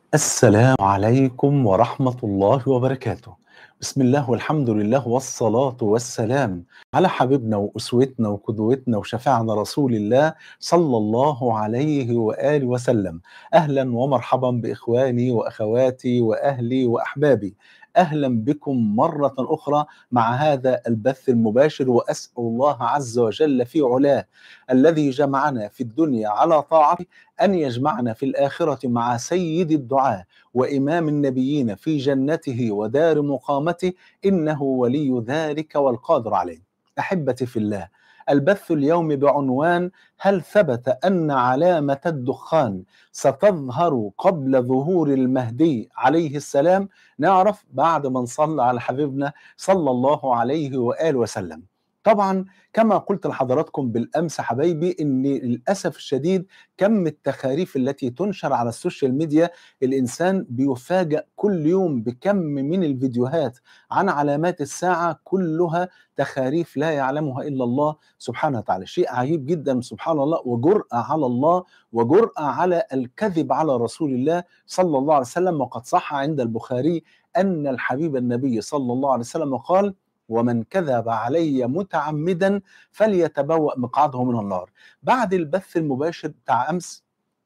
السلام عليكم ورحمة الله وبركاته. بسم الله والحمد لله والصلاة والسلام على حبيبنا وأسوتنا وقدوتنا وشفيعنا رسول الله صلى الله عليه وآله وسلم. أهلا ومرحبا بإخواني وأخواتي وأهلي وأحبابي. أهلا بكم مرة أخرى مع هذا البث المباشر، وأسأل الله عز وجل في علاه الذي جمعنا في الدنيا على طاعته أن يجمعنا في الآخرة مع سيد الدعاة وإمام النبيين في جنته ودار مقامته، إنه ولي ذلك والقادر عليه. أحبتي في الله، البث اليوم بعنوان: هل ثبت أن علامة الدخان ستظهر قبل ظهور المهدي عليه السلام؟ نعرف بعد ما نصلي على حبيبنا صلى الله عليه وآله وسلم. طبعا كما قلت لحضراتكم بالأمس حبايبي، إن للأسف الشديد كم التخاريف التي تنشر على السوشيال ميديا، الإنسان بيفاجأ كل يوم بكم من الفيديوهات عن علامات الساعة، كلها تخاريف لا يعلمها إلا الله سبحانه وتعالى. شيء عجيب جدا سبحان الله، وجرأة على الله وجرأة على الكذب على رسول الله صلى الله عليه وسلم. وقد صح عند البخاري أن الحبيب النبي صلى الله عليه وسلم قال: ومن كذب علي متعمدا فليتبوأ مقعده من النار. بعد البث المباشر بتاع أمس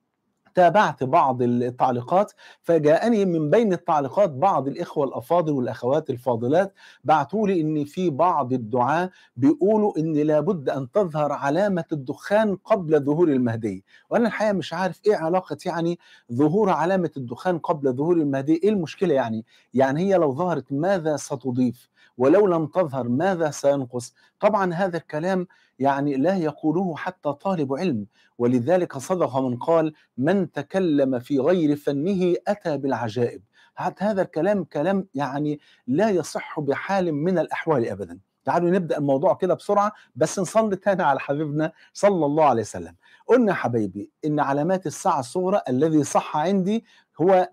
تابعت بعض التعليقات، فجاءني من بين التعليقات بعض الإخوة الأفاضل والأخوات الفاضلات بعتوا لي إن في بعض الدعاة بيقولوا إن لابد أن تظهر علامة الدخان قبل ظهور المهدي. وأنا الحقيقة مش عارف إيه علاقة يعني ظهور علامة الدخان قبل ظهور المهدي. إيه المشكلة يعني؟ يعني هي لو ظهرت ماذا ستضيف؟ ولو لم تظهر ماذا سينقص؟ طبعا هذا الكلام يعني لا يقوله حتى طالب علم، ولذلك صدق من قال: من تكلم في غير فنه أتى بالعجائب. هذا الكلام كلام يعني لا يصح بحال من الأحوال أبدا. تعالوا نبدأ الموضوع كده بسرعة، بس نصلي تاني على حبيبنا صلى الله عليه وسلم. قلنا يا حبايبي إن علامات الساعة الصغرى الذي صح عندي هو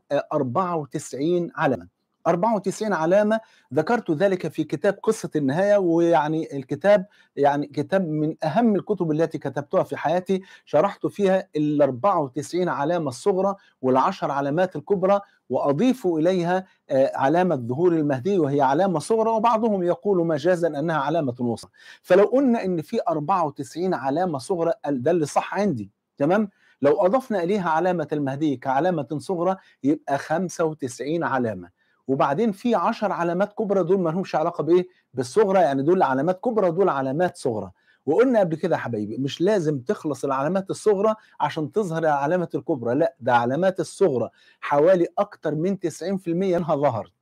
94 علامة. 94 علامة، ذكرت ذلك في كتاب قصة النهاية، ويعني الكتاب يعني كتاب من أهم الكتب التي كتبتها في حياتي. شرحت فيها ال 94 علامة الصغرى وال10 علامات الكبرى، وأضيف إليها علامة ظهور المهدي وهي علامة صغرى، وبعضهم يقول مجازا أنها علامة وسطى. فلو قلنا إن في 94 علامة صغرى، ده اللي صح عندي، تمام؟ لو أضفنا إليها علامة المهدي كعلامة صغرى يبقى 95 علامة. وبعدين في 10 علامات كبرى، دول ما لهمش علاقة بإيه؟ بالصغرى، يعني دول علامات كبرى ودول علامات صغرى. وقلنا قبل كده يا حبايبي مش لازم تخلص العلامات الصغرى عشان تظهر العلامات الكبرى، لا، ده علامات الصغرى حوالي أكتر من 90% منها ظهر،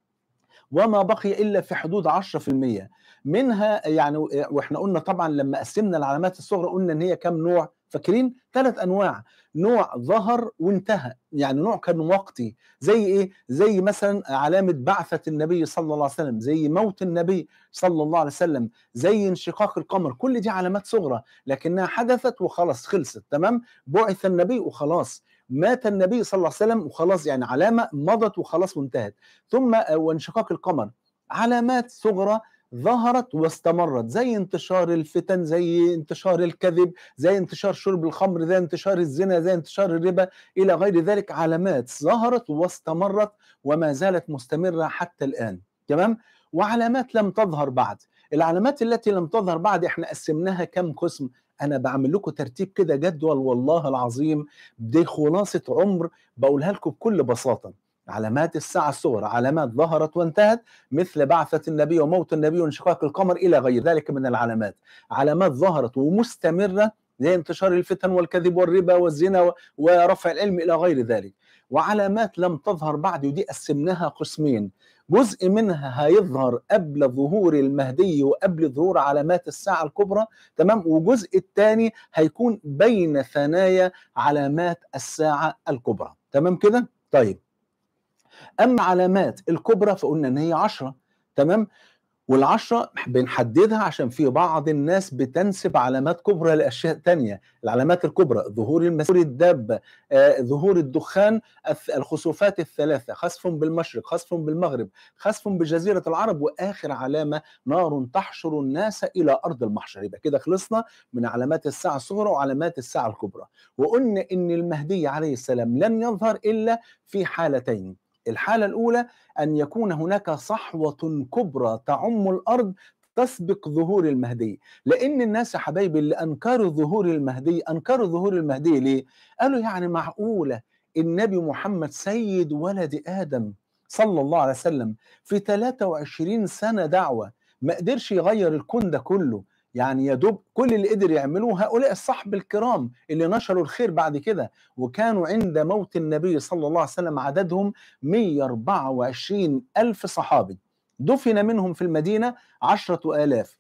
وما بقي إلا في حدود 10% منها. يعني واحنا قلنا طبعا لما قسمنا العلامات الصغرى قلنا ان هي كم نوع؟ فاكرين؟ 3 انواع. نوع ظهر وانتهى، يعني نوع كان وقتي، زي ايه؟ زي مثلا علامة بعثة النبي صلى الله عليه وسلم، زي موت النبي صلى الله عليه وسلم، زي انشقاق القمر. كل دي علامات صغرى لكنها حدثت وخلاص، خلصت، تمام؟ بعث النبي وخلاص، مات النبي صلى الله عليه وسلم وخلاص، يعني علامة مضت وخلاص وانتهت. ثم وانشقاق القمر، علامات صغرى ظهرت واستمرت، زي انتشار الفتن، زي انتشار الكذب، زي انتشار شرب الخمر، زي انتشار الزنا، زي انتشار الربا، إلى غير ذلك. علامات ظهرت واستمرت وما زالت مستمرة حتى الآن، تمام؟ وعلامات لم تظهر بعد. العلامات التي لم تظهر بعد احنا قسمناها كم قسم؟ أنا بعمل لكم ترتيب كده، جدول والله العظيم، دي خلاصة عمر بقولها لكم بكل بساطة. علامات الساعة الصغرى: علامات ظهرت وانتهت، مثل بعثة النبي وموت النبي وانشقاق القمر إلى غير ذلك من العلامات. علامات ظهرت ومستمرة، زي انتشار الفتن والكذب والربا والزنا ورفع العلم إلى غير ذلك. وعلامات لم تظهر بعد، ودي قسمناها قسمين: جزء منها هيظهر قبل ظهور المهدي وقبل ظهور علامات الساعة الكبرى، تمام؟ وجزء الثاني هيكون بين ثنايا علامات الساعة الكبرى، تمام كده؟ طيب، أما علامات الكبرى فقلنا إن هي 10، تمام؟ والعشرة بنحددها عشان في بعض الناس بتنسب علامات كبرى لأشياء تانية. العلامات الكبرى: ظهور المسيح، ظهور الدابة، ظهور الدخان، الخسوفات الثلاثة، خسف بالمشرق، خسف بالمغرب، خسف بجزيرة العرب، وآخر علامة نار تحشر الناس إلى أرض المحشر. يبقى كده خلصنا من علامات الساعة الصغرى وعلامات الساعة الكبرى. وقلنا إن المهدي عليه السلام لن يظهر إلا في حالتين: الحالة الأولى أن يكون هناك صحوة كبرى تعم الأرض تسبق ظهور المهدي. لأن الناس يا حبايبي اللي أنكروا ظهور المهدي، أنكروا ظهور المهدي ليه؟ قالوا يعني معقولة النبي محمد سيد ولد آدم صلى الله عليه وسلم في 23 سنة دعوة ما قدرش يغير الكون ده كله؟ يعني يا دوب كل اللي قدر يعملوه هؤلاء الصحب الكرام اللي نشروا الخير بعد كده، وكانوا عند موت النبي صلى الله عليه وسلم عددهم 124 ألف صحابي، دفن منهم في المدينة 10,000،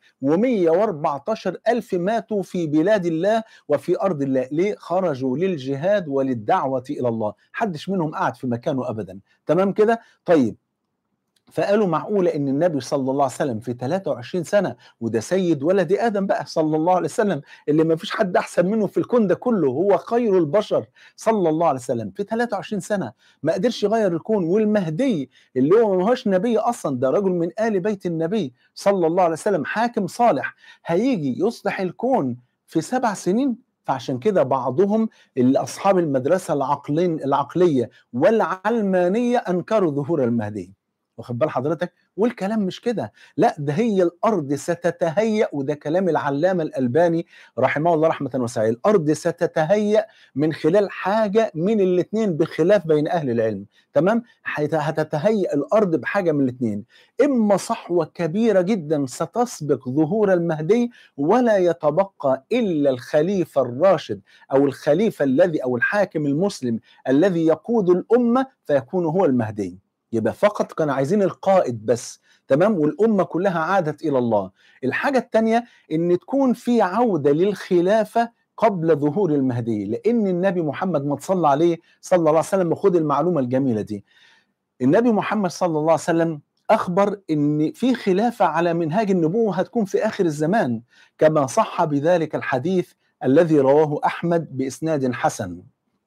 و114 ألف ماتوا في بلاد الله وفي أرض الله. ليه؟ خرجوا للجهاد وللدعوة إلى الله، حدش منهم قعد في مكانه أبدا. تمام كده؟ طيب، فقالوا معقولة إن النبي صلى الله عليه وسلم في 23 سنة، وده سيد ولد آدم بقى صلى الله عليه وسلم اللي ما فيش حد أحسن منه في الكون ده كله، هو خير البشر صلى الله عليه وسلم، في 23 سنة ما قدرش يغير الكون؟ والمهدي اللي هو ما هوش نبي أصلا، ده رجل من آل بيت النبي صلى الله عليه وسلم، حاكم صالح، هيجي يصلح الكون في 7 سنين؟ فعشان كده بعضهم اللي أصحاب المدرسة العقلية والعلمانية أنكروا ظهور المهدي. واخد بال حضرتك؟ والكلام مش كده، لا ده هي الارض ستتهيأ، وده كلام العلامه الالباني رحمه الله رحمه واسعه، الارض ستتهيأ من خلال حاجه من الاثنين بخلاف بين اهل العلم. تمام؟ هتتهيأ الارض بحاجه من الاثنين: اما صحوه كبيره جدا ستسبق ظهور المهدي ولا يتبقى الا الخليفه الراشد او الخليفه الذي او الحاكم المسلم الذي يقود الامه فيكون هو المهدي. يبقى فقط كانوا عايزين القائد بس. تمام؟ والأمة كلها عادت إلى الله. الحاجة الثانية إن تكون في عودة للخلافة قبل ظهور المهدي، لأن النبي محمد ما تصلى عليه صلى الله عليه وسلم. وخد المعلومة الجميلة دي: النبي محمد صلى الله عليه وسلم أخبر إن في خلافة على منهاج النبوة هتكون في آخر الزمان، كما صح بذلك الحديث الذي رواه أحمد بإسناد حسن،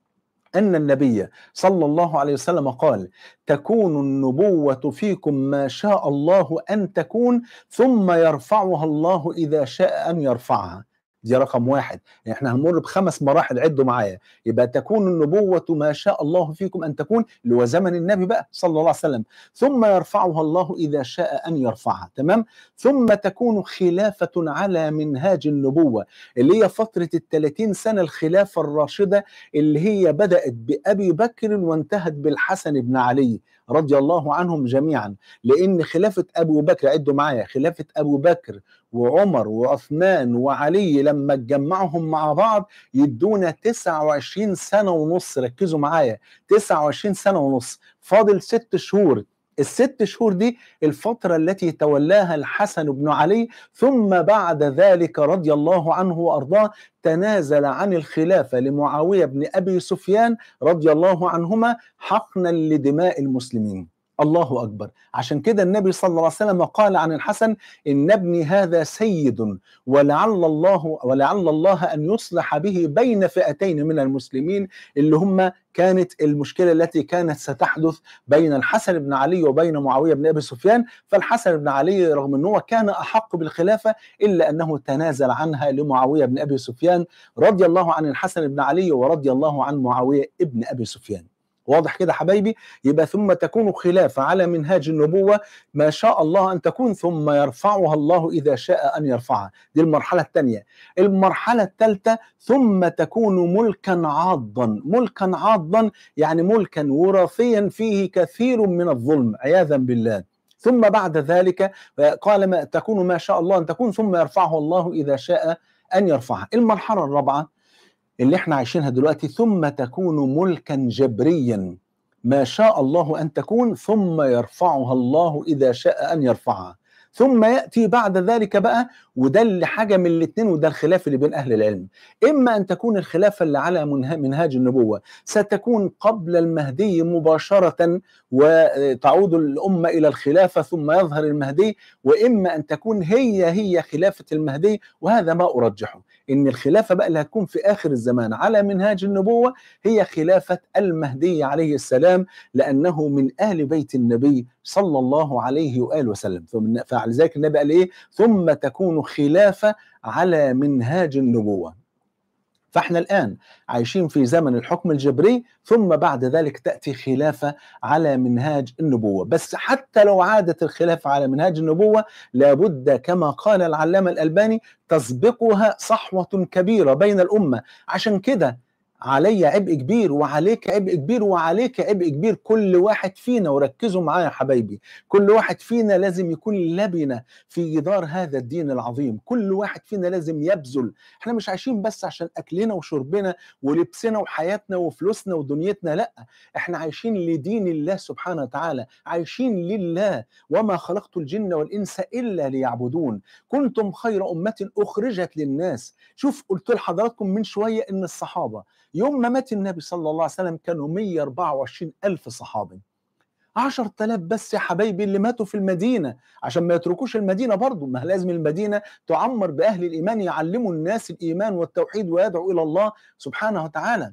أن النبي صلى الله عليه وسلم قال: تكون النبوة فيكم ما شاء الله أن تكون، ثم يرفعها الله إذا شاء أن يرفعها. دي رقم واحد. يعني احنا هنمر ب5 مراحل، عدوا معايا. يبقى تكون النبوة ما شاء الله فيكم أن تكون، اللي هو زمن النبي بقى صلى الله عليه وسلم، ثم يرفعها الله إذا شاء أن يرفعها. تمام؟ ثم تكون خلافة على منهاج النبوة، اللي هي فترة ال30 سنة الخلافة الراشدة، اللي هي بدأت بأبي بكر وانتهت بالحسن بن علي رضي الله عنهم جميعا. لأن خلافة أبو بكر، عدوا معايا، خلافة أبو بكر وعمر وعثمان وعلي لما اتجمعهم مع بعض يدونا 29 سنة ونص. ركزوا معايا، 29 سنة ونص. فاضل 6 شهور. ال6 شهور دي الفترة التي تولاها الحسن بن علي، ثم بعد ذلك رضي الله عنه وأرضاه تنازل عن الخلافة لمعاوية بن أبي سفيان رضي الله عنهما حقنا لدماء المسلمين. الله أكبر. عشان كده النبي صلى الله عليه وسلم قال عن الحسن: إن ابني هذا سيد ولعل الله أن يصلح به بين فئتين من المسلمين، اللي هم كانت المشكلة التي كانت ستحدث بين الحسن بن علي وبين معاوية بن أبي سفيان. فالحسن بن علي رغم أنه كان أحق بالخلافة إلا أنه تنازل عنها لمعاوية بن أبي سفيان، رضي الله عن الحسن بن علي ورضي الله عن معاوية بن أبي سفيان. واضح كده حبايبي؟ يبقى ثم تكون خلافة على منهاج النبوة ما شاء الله أن تكون، ثم يرفعها الله إذا شاء أن يرفعها. دي المرحلة الثانية. المرحلة الثالثة: ثم تكون ملكا عاضا. ملكا عاضا يعني ملكا وراثيا فيه كثير من الظلم عياذا بالله. ثم بعد ذلك قال: ما تكون ما شاء الله أن تكون، ثم يرفعه الله إذا شاء أن يرفعها. المرحلة الرابعة اللي احنا عايشينها دلوقتي: ثم تكون ملكا جبريا ما شاء الله أن تكون، ثم يرفعها الله إذا شاء أن يرفعها. ثم يأتي بعد ذلك بقى، وده اللي حاجة من الاتنين، وده الخلاف اللي بين أهل العلم، إما أن تكون الخلافة اللي على منهاج النبوة ستكون قبل المهدي مباشرة وتعود الأمة إلى الخلافة ثم يظهر المهدي، وإما أن تكون هي خلافة المهدي، وهذا ما أرجحه، إن الخلافة بقى اللي هتكون في آخر الزمان على منهاج النبوة هي خلافة المهدي عليه السلام، لأنه من آل بيت النبي صلى الله عليه وآله وسلم. فلذلك النبي قال إيه؟ ثم تكون خلافة على منهاج النبوة. فاحنا الآن عايشين في زمن الحكم الجبري، ثم بعد ذلك تأتي خلافة على منهاج النبوة. بس حتى لو عادت الخلافة على منهاج النبوة، لابد كما قال العلامة الألباني تسبقها صحوة كبيرة بين الأمة. عشان كده علي عبء كبير وعليك عبء كبير وعليك عبء كبير، كل واحد فينا، وركزوا معايا يا حبايبي، كل واحد فينا لازم يكون لبنة في جدار هذا الدين العظيم، كل واحد فينا لازم يبذل. احنا مش عايشين بس عشان اكلنا وشربنا ولبسنا وحياتنا وفلوسنا ودنيتنا، لا، احنا عايشين لدين الله سبحانه وتعالى، عايشين لله. وما خلقت الجن والانس الا ليعبدون، كنتم خير امه اخرجت للناس. شوف، قلت لحضراتكم من شويه ان الصحابه يوم ما مات النبي صلى الله عليه وسلم كانوا 124 ألف صحابي، 10,000 بس يا حبايبي اللي ماتوا في المدينة، عشان ما يتركوش المدينة برضو، ما لازم المدينة تعمر بأهل الإيمان يعلموا الناس الإيمان والتوحيد ويدعوا إلى الله سبحانه وتعالى.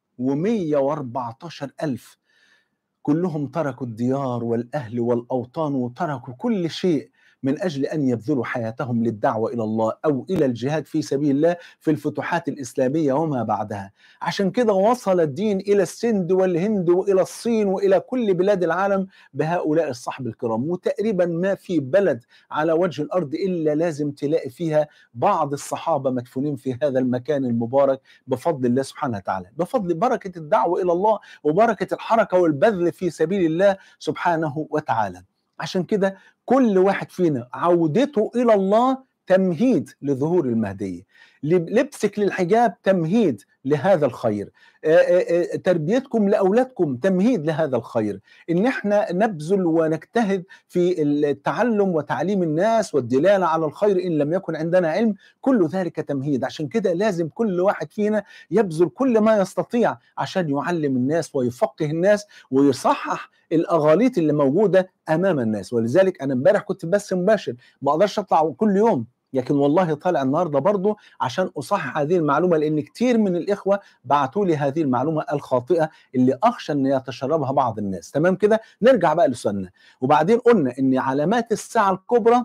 و114 ألف كلهم تركوا الديار والأهل والأوطان وتركوا كل شيء من أجل أن يبذلوا حياتهم للدعوة إلى الله أو إلى الجهاد في سبيل الله في الفتوحات الإسلامية وما بعدها. عشان كده وصل الدين إلى السند والهند وإلى الصين وإلى كل بلاد العالم بهؤلاء الصحب الكرام. وتقريبا ما في بلد على وجه الأرض إلا لازم تلاقي فيها بعض الصحابة مدفونين في هذا المكان المبارك بفضل الله سبحانه وتعالى، بفضل بركة الدعوة إلى الله وبركة الحركة والبذل في سبيل الله سبحانه وتعالى. عشان كده كل واحد فينا عودته إلى الله تمهيد لظهور المهدي، لبسك للحجاب تمهيد لهذا الخير، تربيتكم لأولادكم تمهيد لهذا الخير، إن احنا نبذل ونجتهد في التعلم وتعليم الناس والدلالة على الخير إن لم يكن عندنا علم، كل ذلك تمهيد. عشان كده لازم كل واحد فينا يبذل كل ما يستطيع عشان يعلم الناس ويفقه الناس ويصحح الأغاليط اللي موجودة أمام الناس. ولذلك أنا امبارح كنت بس مباشر، ما أقدرش أطلع كل يوم، لكن والله طالع النهارده برضه عشان اصحح هذه المعلومه، لان كتير من الاخوه بعتوا لي هذه المعلومه الخاطئه اللي اخشى ان يتشربها بعض الناس. تمام كده؟ نرجع بقى لسؤالنا. وبعدين قلنا ان علامات الساعه الكبرى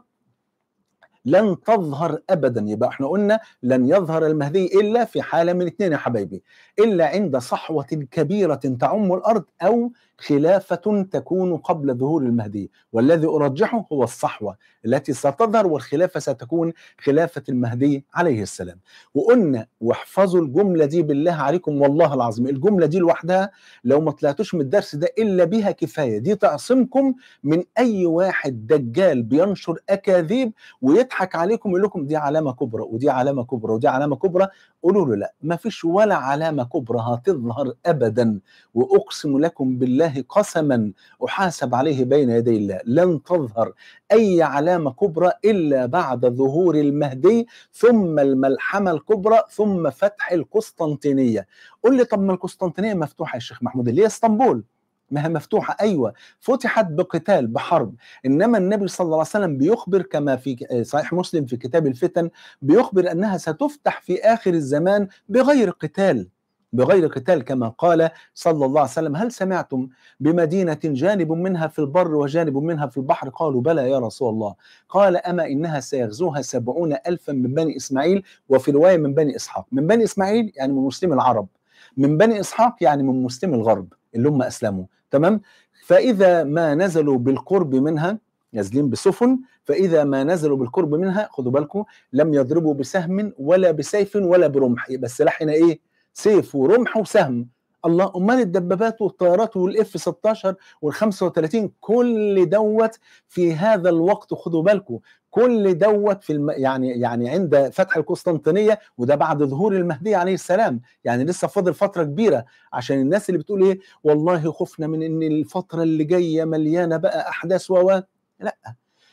لن تظهر ابدا، يبقى احنا قلنا لن يظهر المهدي الا في حاله من اثنين يا حبايبي، الا عند صحوه كبيره تعم الارض او خلافه تكون قبل ظهور المهدي، والذي ارجحه هو الصحوه التي ستظهر، والخلافه ستكون خلافه المهدي عليه السلام. وقلنا واحفظوا الجمله دي بالله عليكم، والله العظيم الجمله دي لوحدها لو ما طلعتوش من الدرس ده الا بها كفايه، دي تعصمكم من اي واحد دجال بينشر اكاذيب ويضحك عليكم ويقول لكم دي علامه كبرى ودي علامه كبرى ودي علامه كبرى. قولوا له لا، ما فيش ولا علامه كبرى هتظهر ابدا، واقسم لكم بالله قسما احاسب عليه بين يدي الله، لن تظهر اي علامه كبرى الا بعد ظهور المهدي، ثم الملحمه الكبرى، ثم فتح القسطنطينيه. قل لي طب ما القسطنطينيه مفتوحه يا شيخ محمود، اللي هي اسطنبول ما هي مفتوحة، أيوة فتحت بقتال بحرب، إنما النبي صلى الله عليه وسلم بيخبر كما في صحيح مسلم في كتاب الفتن، بيخبر أنها ستفتح في آخر الزمان بغير قتال، بغير قتال، كما قال صلى الله عليه وسلم هل سمعتم بمدينة جانب منها في البر وجانب منها في البحر؟ قالوا بلى يا رسول الله. قال أما إنها سيغزوها 70,000 من بني إسماعيل، وفي رواية من بني إسحاق. من بني إسماعيل يعني من مسلم العرب، من بني إسحاق يعني من مسلم الغرب اللي هم أسلموا. تمام؟ فإذا ما نزلوا بالقرب منها، نازلين بسفن، فإذا ما نزلوا بالقرب منها خدوا بالكم لم يضربوا بسهم ولا بسيف ولا برمح، يبقى السلاح هنا إيه؟ سيف ورمح وسهم. الله، أمال الدبابات والطيارات والإف 16 وال35 كل دوت في هذا الوقت، خدوا بالكم كل دوت في يعني عند فتح القسطنطينية، وده بعد ظهور المهدي عليه السلام، يعني لسه فاضل فترة كبيرة. عشان الناس اللي بتقول ايه والله خفنا من ان الفترة اللي جاية مليانة بقى احداث لا،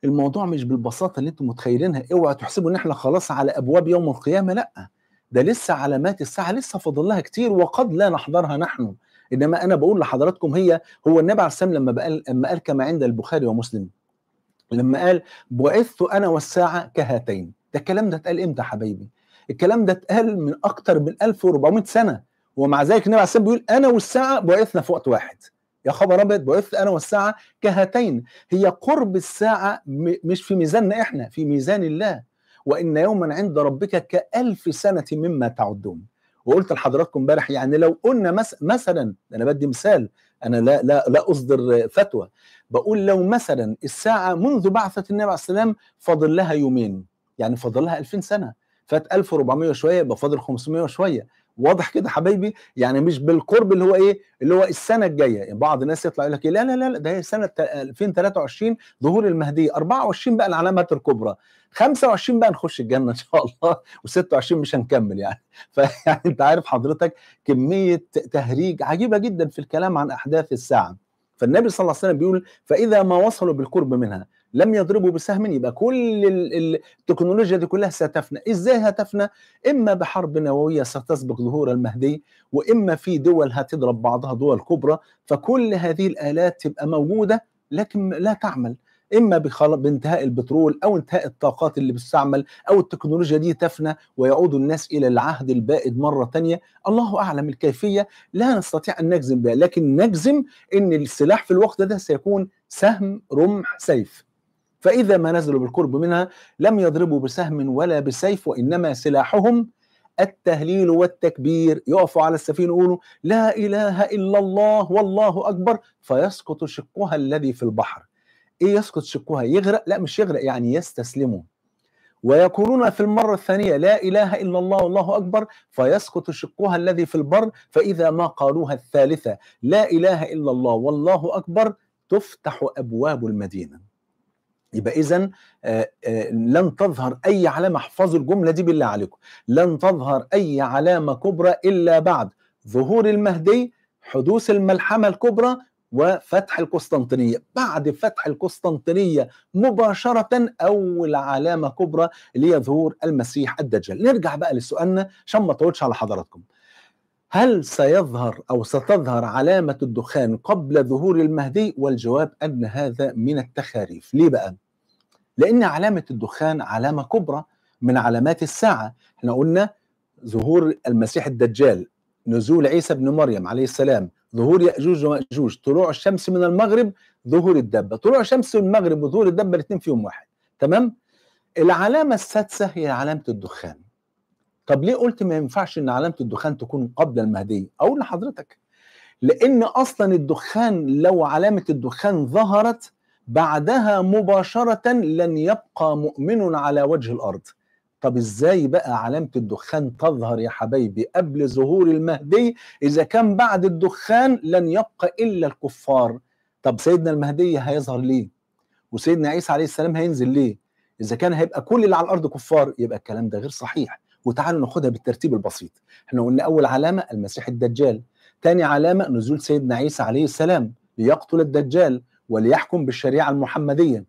الموضوع مش بالبساطة اللي أنتم متخيلينها، اوعوا تحسبوا إن إحنا خلاص على أبواب يوم القيامة، لأ، ده لسه علامات الساعة لسه فاضل لها كتير وقد لا نحضرها نحن، إنما أنا باقول لحضراتكم هو النبي عليه السلام لمّا قال كما عند البخاري ومسلم، لمّا قال: "بُعِثْتُ أنا والساعة كهاتين." ده الكلام ده اتقال إمتى يا حبايبي؟ الكلام ده اتقال من أكتر من 1400 سنة، ومع ذلك النبي عليه السلام بيقول: "أنا والساعة بُعِثْنا في وقت واحد." يا خبر أبيض! بُعِثْت أنا والساعة كهاتين، هي قُرب الساعة مش في ميزاننا إحنا، في ميزان الله، وإن يومًا عند ربك كألف سنة مما تعدون. وقُلت لحضراتكم امبارح يعني لو قلنا مثلًا، أنا بادّي مثال، أنا لا أصدر فتوى، باقول لو مثلًا الساعة منذ بعثة النبي عليه السلام فاضل لها يومين، يعني فاضل لها 2000 سنة، فات 1400 وشوية يبقى فاضل 500 وشوية، واضح كده حبايبي؟ يعني مش بالقرب اللي هو إيه، اللي هو السنة الجاية، يعني بعض الناس يطلع يقول لك إيه، لا، لا، لا، ده هي سنة 2023 ظهور المهدي، 24 بقى العلامات الكبرى، 25 بقى نخش الجنة إن شاء الله، و26 مش هنكمل يعني. فيعني أنت عارف حضرتك كمية تهريج عجيبة جدًا في الكلام عن أحداث الساعة. فالنبي صلى الله عليه وسلم بيقول: "فإذا ما وصلوا بالقرب منها لم يضربوا بسهم." يبقى كل التكنولوجيا دي كلها ستفنى، إزاي هتفنى؟ إما بحرب نووية ستسبق ظهور المهدي، وإما في دول هتضرب بعضها دول كبرى، فكل هذه الآلات تبقى موجودة لكن لا تعمل، إما بانتهاء البترول أو انتهاء الطاقات اللي بتستعمل أو التكنولوجيا دي تفنى ويعود الناس إلى العهد البائد مرة تانية، الله أعلم الكيفية، لا نستطيع أن نجزم بها، لكن نجزم إن السلاح في الوقت ده سيكون سهم، رمح، سيف. فإذا ما نزلوا بالقرب منها لم يضربوا بسهم ولا بسيف، وإنما سلاحهم التهليل والتكبير، يقفوا على السفينة يقولوا: لا إله إلا الله والله أكبر، فيسقط شقها الذي في البحر. إيه يسقط شقها؟ يغرق؟ لا مش يغرق، يعني يستسلموا. ويقولون في المرة الثانية: لا إله إلا الله والله أكبر، فيسقط شقها الذي في البر، فإذا ما قالوها الثالثة: لا إله إلا الله والله أكبر، تفتح أبواب المدينة. يبقى إذًا لن تظهر أي علامة، احفظوا الجملة دي بالله عليكم، لن تظهر أي علامة كبرى إلا بعد ظهور المهدي، حدوث الملحمة الكبرى، وفتح القسطنطينية. بعد فتح القسطنطينية مباشرةً أول علامة كبرى اللي هي ظهور المسيح الدجال. نرجع بقى لسؤالنا عشان ما أطولش على حضراتكم. هل سيظهر أو ستظهر علامة الدخان قبل ظهور المهدي؟ والجواب أن هذا من التخاريف. ليه بقى؟ لأن علامة الدخان علامة كبرى من علامات الساعة. احنا قلنا ظهور المسيح الدجال، نزول عيسى ابن مريم عليه السلام، ظهور يأجوج ومأجوج، طلوع الشمس من المغرب، ظهور الدبة. طلوع الشمس من المغرب وظهور الدبة الاثنين في يوم واحد، تمام؟ العلامة السادسة هي علامة الدخان. طب ليه قلت ما ينفعش ان علامة الدخان تكون قبل المهدي؟ اقول لحضرتك لأن أصلا الدخان لو علامة الدخان ظهرت بعدها مباشرة لن يبقى مؤمن على وجه الأرض. طب إزاي بقى علامة الدخان تظهر يا حبايبي قبل ظهور المهدي إذا كان بعد الدخان لن يبقى إلا الكفار؟ طب سيدنا المهدي هيظهر ليه؟ وسيدنا عيسى عليه السلام هينزل ليه؟ إذا كان هيبقى كل اللي على الأرض كفار يبقى الكلام ده غير صحيح. وتعالوا ناخدها بالترتيب البسيط. احنا قلنا أول علامة المسيح الدجال، تاني علامة نزول سيدنا عيسى عليه السلام ليقتل الدجال وليحكم بالشريعة المحمدية،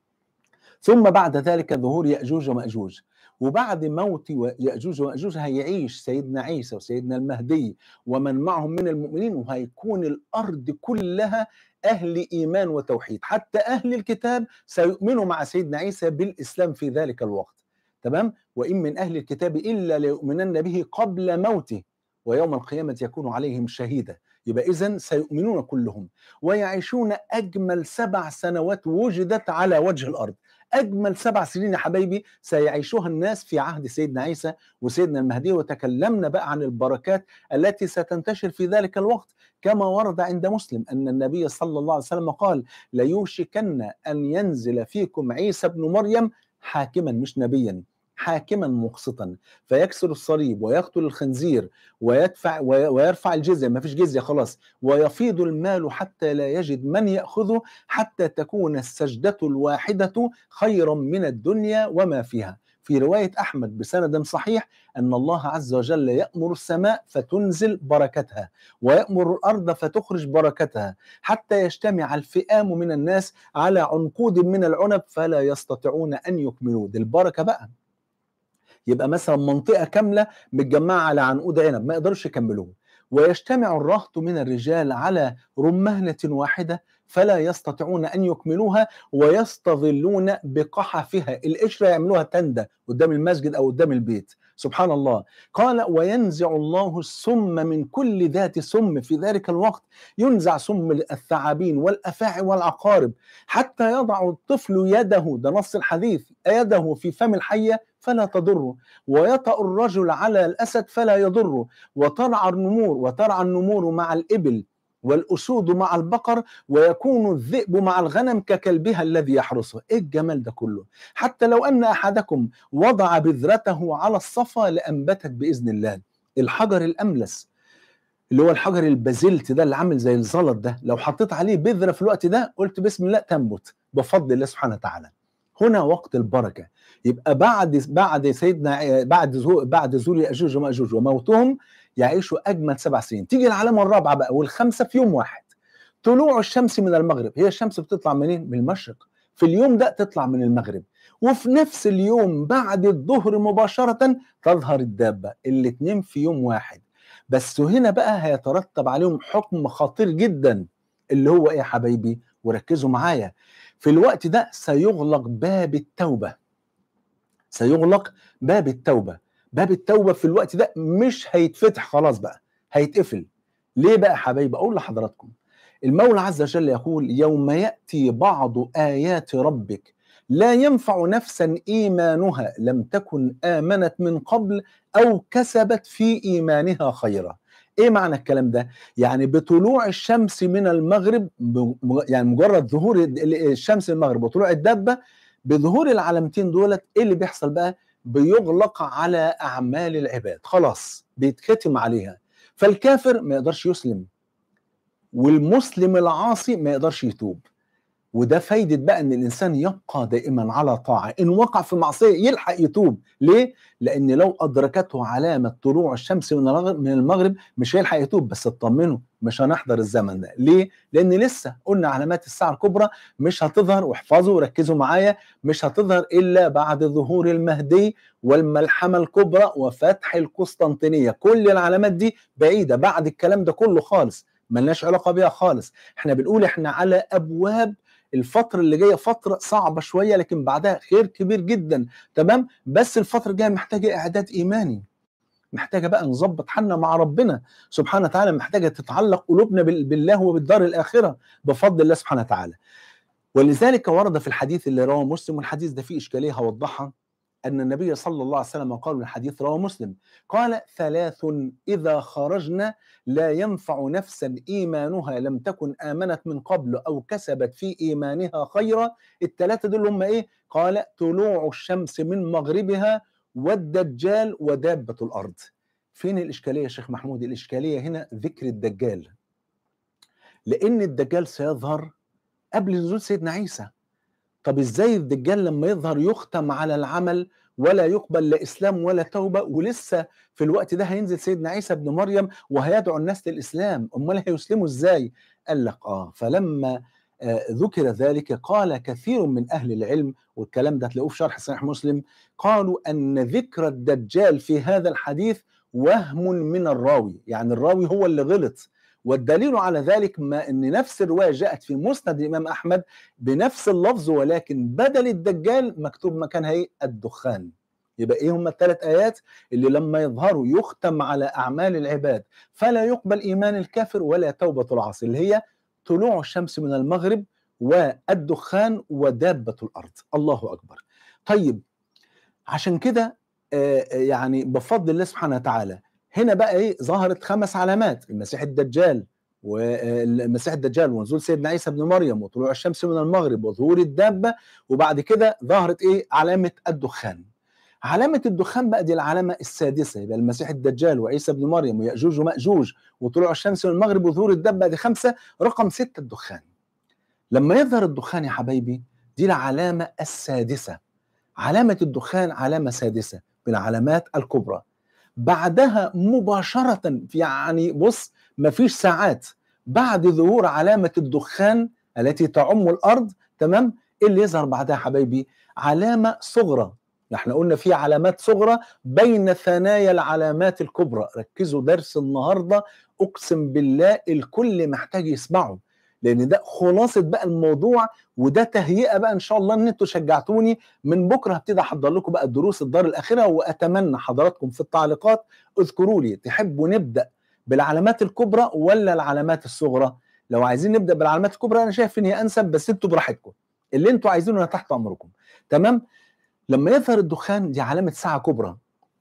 ثم بعد ذلك ظهور يأجوج ومأجوج. وبعد موت يأجوج ومأجوج هيعيش سيدنا عيسى وسيدنا المهدي ومن معهم من المؤمنين، وهيكون الأرض كلها أهل إيمان وتوحيد، حتى أهل الكتاب سيؤمنوا مع سيدنا عيسى بالإسلام في ذلك الوقت، تمام؟ وإن من أهل الكتاب إلا ليؤمنن به قبل موته ويوم القيامة يكون عليهم شهيدا. يبقى إذن سيؤمنون كلهم ويعيشون أجمل 7 سنوات وجدت على وجه الأرض. أجمل 7 سنين يا حبايبي سيعيشها الناس في عهد سيدنا عيسى وسيدنا المهدي. وتكلمنا بقى عن البركات التي ستنتشر في ذلك الوقت، كما ورد عند مسلم أن النبي صلى الله عليه وسلم قال: ليوشكن أن ينزل فيكم عيسى ابن مريم حاكما، مش نبيا، حاكما مقسطا، فيكسر الصليب ويقتل الخنزير ويرفع الجزية، ما فيش جزية خلاص، ويفيض المال حتى لا يجد من يأخذه، حتى تكون السجدة الواحدة خيرا من الدنيا وما فيها. في رواية أحمد بسند صحيح أن الله عز وجل يأمر السماء فتنزل بركتها، ويأمر الأرض فتخرج بركتها، حتى يجتمع الفئام من الناس على عنقود من العنب فلا يستطيعون أن يكملوه. دي البركة بقى. يبقى مثلا منطقة كاملة متجمعة على عنقود عنب ما يقدرش يكملوه، ويجتمع الرهط من الرجال على رمهنة واحدة فلا يستطيعون أن يكملوها، ويستظلون بقحفها، القشرة يعملوها تندة قدام المسجد أو قدام البيت. سبحان الله. قال وينزع الله السم من كل ذات سم، في ذلك الوقت ينزع سم الثعابين والأفاعي والعقارب، حتى يضع الطفل يده، ده نص الحديث، يده في فم الحية فلا تضره، ويطأ الرجل على الأسد فلا يضره، وترعى النمور مع الإبل والأسود مع البقر، ويكون الذئب مع الغنم ككلبها الذي يحرسه. إيه الجمال ده كله؟ حتى لو أن أحدكم وضع بذرته على الصفا لأنبتت بإذن الله. الحجر الأملس اللي هو الحجر البازلت ده اللي عامل زي الزلط ده، لو حطيت عليه بذرة في الوقت ده قلت بسم الله تنبت بفضل الله سبحانه وتعالى. هنا وقت البركة. يبقى بعد سيدنا بعد زور يأجوج ومأجوج وموتهم يعيشوا أجمل 7 سنين. تيجي العلامة الرابعة بقى والخامسة في يوم واحد، طلوع الشمس من المغرب. هي الشمس بتطلع منين؟ من المشرق. في اليوم ده تطلع من المغرب، وفي نفس اليوم بعد الظهر مباشرة تظهر الدابة. الاتنين في يوم واحد. بس هنا بقى هيترتب عليهم حكم خطير جدا، اللي هو ايه يا حبايبي؟ وركزوا معايا. في الوقت ده سيغلق باب التوبة. سيغلق باب التوبة. باب التوبة في الوقت ده مش هيتفتح خلاص بقى، هيتقفل. ليه بقى يا حبايبي؟ أقول لحضراتكم. المولى عز وجل يقول يوم يأتي بعض آيات ربك لا ينفع نفسا إيمانها لم تكن آمنت من قبل أو كسبت في إيمانها خيرا. إيه معنى الكلام ده؟ يعني بطلوع الشمس من المغرب، يعني مجرد ظهور الشمس من المغرب وطلوع الدابة، بظهور العلامتين دولت إيه اللي بيحصل بقى؟ بيغلق على أعمال العباد، خلاص بيتختم عليها. فالكافر ما يقدرش يسلم، والمسلم العاصي ما يقدرش يتوب. وده فايدة بقى ان الانسان يبقى دائما على طاعة، ان وقع في معصية يلحق يتوب. ليه؟ لان لو ادركته علامة طلوع الشمس من المغرب مش هيلحق يتوب. بس اطمنوا مش هنحضر الزمن ده. ليه؟ لان لسه قلنا علامات الساعة الكبرى مش هتظهر، واحفظوا وركزوا معايا، مش هتظهر الا بعد ظهور المهدي والملحمة الكبرى وفتح القسطنطينية. كل العلامات دي بعيدة بعد الكلام ده كله خالص، ملناش علاقة بيها خالص. احنا بنقول احنا على ابواب الفترة اللي جاية، فترة صعبة شوية لكن بعدها خير كبير جدا. تمام؟ بس الفترة الجاية محتاجة إعداد إيماني، محتاجة بقى نظبط حالنا مع ربنا سبحانه وتعالى، محتاجة تتعلق قلوبنا بالله وبالدار الآخرة بفضل الله سبحانه وتعالى. ولذلك ورد في الحديث اللي رواه مسلم، والحديث ده فيه إشكالية هوضحها، أن النبي صلى الله عليه وسلم قال، الحديث رواه مسلم، قال 3 إذا خرجنا لا ينفع نفسا إيمانها لم تكن آمنت من قبل أو كسبت في إيمانها خيرا. ال3 دول هم إيه؟ قال طلوع الشمس من مغربها والدجال ودابة الأرض. فين الإشكالية يا شيخ محمود؟ الإشكالية هنا ذكر الدجال، لأن الدجال سيظهر قبل نزول سيدنا عيسى. طب ازاي الدجال لما يظهر يختم على العمل ولا يقبل لا اسلام ولا توبه، ولسه في الوقت ده هينزل سيدنا عيسى ابن مريم وهيدعو الناس للاسلام؟ امال هيسلموا ازاي؟ قال لك فلما ذكر ذلك قال كثير من اهل العلم، والكلام ده هتلاقوه في شرح صحيح مسلم، قالوا ان ذكر الدجال في هذا الحديث وهم من الراوي، يعني الراوي هو اللي غلط. والدليل على ذلك ما ان نفس الروايه جاءت في مسند الامام احمد بنفس اللفظ، ولكن بدل الدجال مكتوب مكانها ايه؟ الدخان. يبقى ايه هم ال3 ايات اللي لما يظهروا يختم على اعمال العباد فلا يقبل ايمان الكافر ولا توبه العاصي، اللي هي طلوع الشمس من المغرب والدخان ودابه الارض. الله اكبر. طيب عشان كده يعني بفضل الله سبحانه وتعالى هنا بقى ايه؟ ظهرت 5 علامات: المسيح الدجال، والمسيح الدجال ونزول سيدنا عيسى ابن مريم وطلوع الشمس من المغرب وظهور الدابة، وبعد كده ظهرت ايه؟ علامة الدخان. علامة الدخان بقى دي العلامة السادسة. يبقى المسيح الدجال وعيسى ابن مريم ويأجوج ومأجوج وطلوع الشمس من المغرب وظهور الدابة، دي 5. رقم 6 الدخان. لما يظهر الدخان يا حبايبي دي العلامة السادسة. علامة الدخان علامة سادسة من العلامات الكبرى. بعدها مباشرة، يعني بص مفيش ساعات بعد ظهور علامة الدخان التي تعم الأرض، تمام، إيه اللي يظهر بعدها يا حبايبي؟ علامة صغرى. احنا قلنا في علامات صغرى بين ثنايا العلامات الكبرى. ركزوا درس النهاردة، أقسم بالله الكل محتاج يسمعه، لأن ده خلاصة بقى الموضوع، وده تهيئة بقى إن شاء الله إن أنتوا شجعتوني. من بكرة هبتدي أحضر لكم بقى دروس الدار الآخرة، وأتمنى حضراتكم في التعليقات اذكروا لي تحبوا نبدأ بالعلامات الكبرى ولا العلامات الصغرى. لو عايزين نبدأ بالعلامات الكبرى أنا شايف إن هي أنسب، بس أنتوا براحتكم، اللي أنتوا عايزينه أنا تحت أمركم. تمام. لما يظهر الدخان دي علامة ساعة كبرى.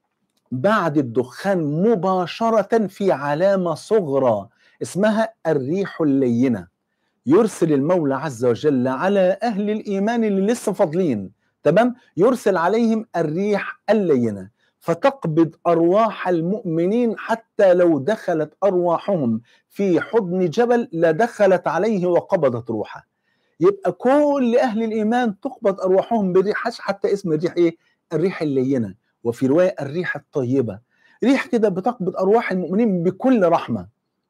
بعد الدخان مباشرة في علامة صغرى اسمها الريح اللينة. يرسل المولى عز وجل على أهل الإيمان اللي لسه فاضلين، تمام، يرسل عليهم الريح اللينة فتقبض أرواح المؤمنين، حتى لو دخلت أرواحهم في حضن جبل لدخلت عليه وقبضت روحه. يبقى كل أهل الإيمان تقبض أرواحهم بالريح، حتى اسم الريح إيه؟ الريح اللينة، وفي رواية الريح الطيبة. ريح كده بتقبض أرواح المؤمنين بكل رحمة.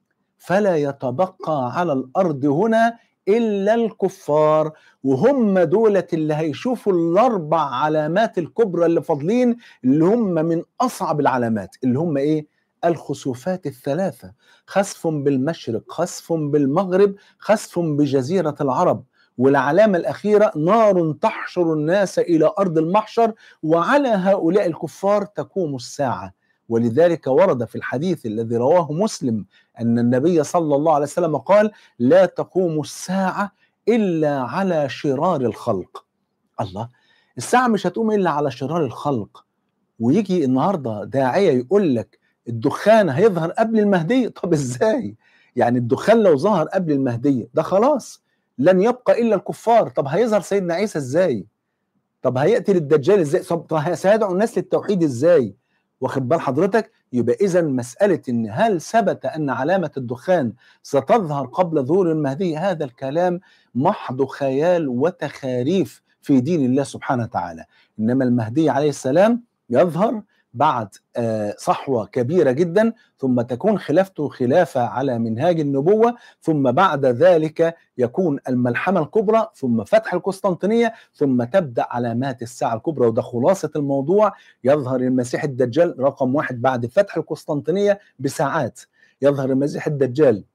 فلا يتبقى على الأرض هنا إلا الكفار، وهم دولة اللي هيشوفوا الأربع علامات الكبرى اللي فاضلين، اللي هم من أصعب العلامات، اللي هم إيه؟ الخسوفات الثلاثة: خسف بالمشرق، خسف بالمغرب، خسف بجزيرة العرب. والعلامة الأخيرة نار تحشر الناس إلى أرض المحشر، وعلى هؤلاء الكفار تقوم الساعة. ولذلك ورد في الحديث الذي رواه مسلم أن النبي صلى الله عليه وسلم قال: لا تقوم الساعة إلا على شرار الخلق. الله، الساعة مش هتقوم إلا على شرار الخلق. ويجي النهاردة داعية يقول لك الدخان هيظهر قبل المهدي. طب إزاي؟ يعني الدخان لو ظهر قبل المهدي ده خلاص لن يبقى إلا الكفار. طب هيظهر سيدنا عيسى إزاي؟ طب هيقتل الدجال ازاي؟ طب سيدعو الناس للتوحيد ازاي؟ واخد بال حضرتك؟ يبقى اذا مساله ان هل ثبت ان علامه الدخان ستظهر قبل ظهور المهدي، هذا الكلام محض خيال وتخاريف في دين الله سبحانه وتعالى. انما المهدي عليه السلام يظهر بعد صحوه كبيره جدا، ثم تكون خلافته خلافه على منهاج النبوه، ثم بعد ذلك يكون الملحمه الكبرى، ثم فتح القسطنطينيه، ثم تبدأ علامات الساعة الكبرى. وده خلاصة الموضوع. يظهر المسيح الدجال رقم 1 بعد فتح القسطنطينية بساعات. يظهر المسيح الدجال،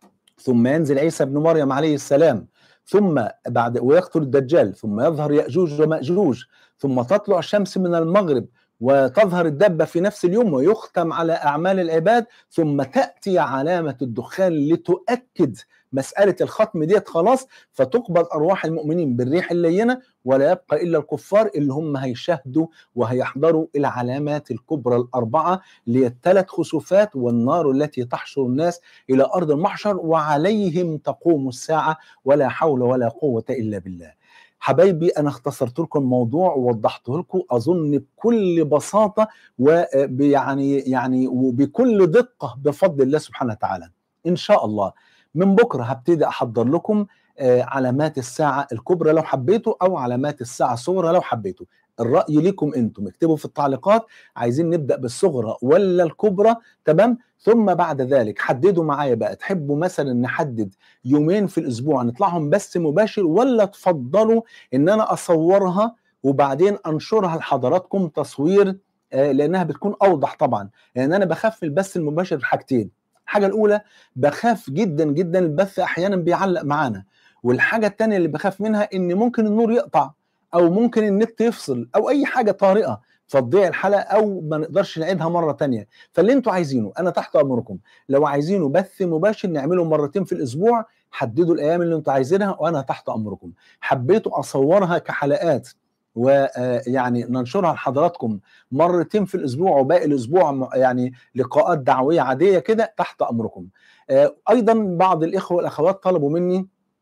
ثم ينزل عيسى بن مريم عليه السلام، ثم بعد ويقتل الدجال، ثم يظهر يأجوج ومأجوج، ثم تطلع الشمس من المغرب وتظهر الدبة في نفس اليوم، ويختم على أعمال العباد، ثم تأتي علامة الدخان لتؤكد مسألة الختم ديت خلاص، فتقبض أرواح المؤمنين بالريح اللينة، ولا يبقى إلا الكفار اللي هم هيشاهدوا وهيحضروا العلامات الكبرى الأربعة، اللي هي الثلاث خسوفات والنار التي تحشر الناس إلى أرض المحشر، وعليهم تقوم الساعة، ولا حول ولا قوة إلا بالله. حبايبي أنا اختصرت لكم الموضوع ووضحته لكم أظن بكل بساطة، ويعني وبكل دقة بفضل الله سبحانه وتعالى. إن شاء الله من بكرة هبتدي أحضر لكم علامات الساعة الكبرى لو حبيتوا، أو علامات الساعة الصغرى لو حبيتوا. الرأي لكم أنتم، اكتبوا في التعليقات عايزين نبدأ بالصغرى ولا الكبرى، تمام؟ ثم بعد ذلك حددوا معايا بقى، تحبوا مثلا نحدد يومين في الأسبوع نطلعهم بس مباشر، ولا تفضلوا إن أنا أصورها وبعدين أنشرها لحضراتكم تصوير، لأنها بتكون أوضح طبعا. لأن أنا بخاف البث المباشر في حاجتين: الحاجة الأولى بخاف جدا جدا البث أحيانا بيعلق معانا، والحاجة التانية اللي بخاف منها إن ممكن النور يقطع، أو ممكن النت يفصل، أو أي حاجة طارئة فتضيع الحلقة، أو ما نقدرش نعيدها مرة تانية. فاللي انتوا عايزينه أنا تحت أمركم. لو عايزينه بث مباشر نعمله مرتين في الأسبوع، حددوا الأيام اللي انتوا عايزينها وأنا تحت أمركم. حبيتوا أصورها كحلقات ويعني ننشرها لحضراتكم مرتين في الأسبوع وباقي الأسبوع يعني لقاءات دعوية عادية كده، تحت أمركم. أيضا بعض الإخوة والأخوات طلبوا مني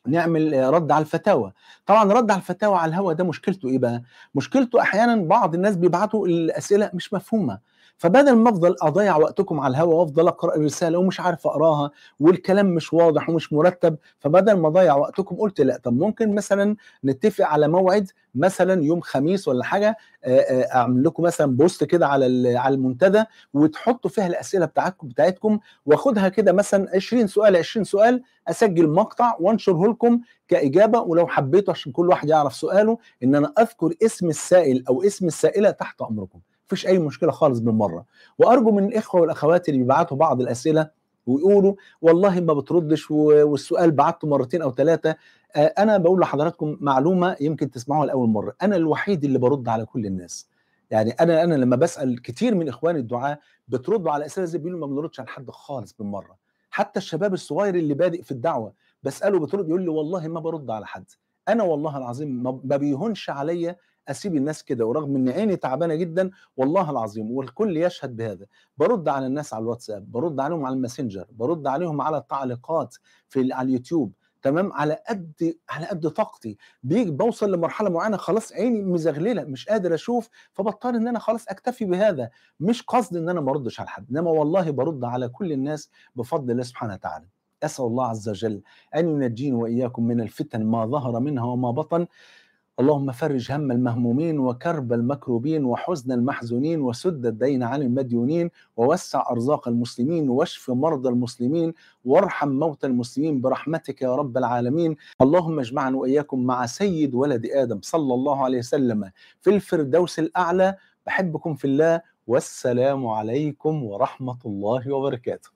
نعمل رَد على الفتاوى. طبعًا رَد على الفتاوى على الهوا ده مشكلته إيه بقى؟ مشكلته أحيانًا بعض الناس بيبعتوا الأسئلة مش مفهومة، فبدل ما أفضل أضيّع وقتكم على الهوا وأفضل أقرأ الرسالة ومش عارف أقراها والكلام مش واضح ومش مرتب، فبدل ما أضيّع وقتكم قُلت لأ، طب ممكن مثلًا نتفق على موعد مثلًا يوم خميس والّا حاجة، أعمل لكم مثلًا بوست كده على المنتدى وتحطوا فيها الأسئلة بتاعتكم وآخدها كده مثلًا 20 سؤال، 20 سؤال، أسجّل مقطع وأنشره لكم كإجابة، ولو حبيتوا عشان كل واحد يعرف سؤاله إن أنا أذكر اسم السائل أو اسم السائلة تحت أمركم، ما فيش أي مشكلة خالص بالمرّة. وأرجو من الإخوة والأخوات اللي بيبعتوا بعض الأسئلة ويقولوا والله ما بتردش والسؤال بعتّه مرتين أو 3، أنا باقول لحضراتكم معلومة يمكن تسمعوها لأول مرّة، أنا الوحيد اللي بارُد على كل الناس. يعني أنا لمّا باسأل كتير من إخواني الدُعاة بتردوا على الأسئلة زي بيقولوا ما بنردش على حد خالص بالمرّة، حتى الشباب الصغير اللي بادئ في الدعوة باسأله بترد يقول لي والله ما بارُد على حد، أنا والله العظيم ما بيهونش عليَّ أسيب الناس كده، ورغم إن عيني تعبانة جدًا والله العظيم والكل يشهد بهذا، بارُد على الناس على الواتساب، بارُد عليهم على الماسنجر، بارُد عليهم على التعليقات على اليوتيوب، تمام، على قد طاقتي، باوصل لمرحلة معينة خلاص عيني مزغللة مش قادر أشوف، فباضطر إن أنا خلاص أكتفي بهذا، مش قصدي إن أنا ما أردش على حد، إنما والله بارُد على كل الناس بفضل الله سبحانه وتعالى. أسأل الله عز وجل أن ينجيني وإياكم من الفتن ما ظهر منها وما بطن. اللهم فرج هم المهمومين وكرب المكروبين وحزن المحزونين وسد الدين عن المديونين ووسع أرزاق المسلمين واشف مرضى المسلمين وارحم موتى المسلمين برحمتك يا رب العالمين. اللهم اجمعنا وإياكم مع سيد ولد آدم صلى الله عليه وسلم في الفردوس الأعلى. بحبكم في الله، والسلام عليكم ورحمة الله وبركاته.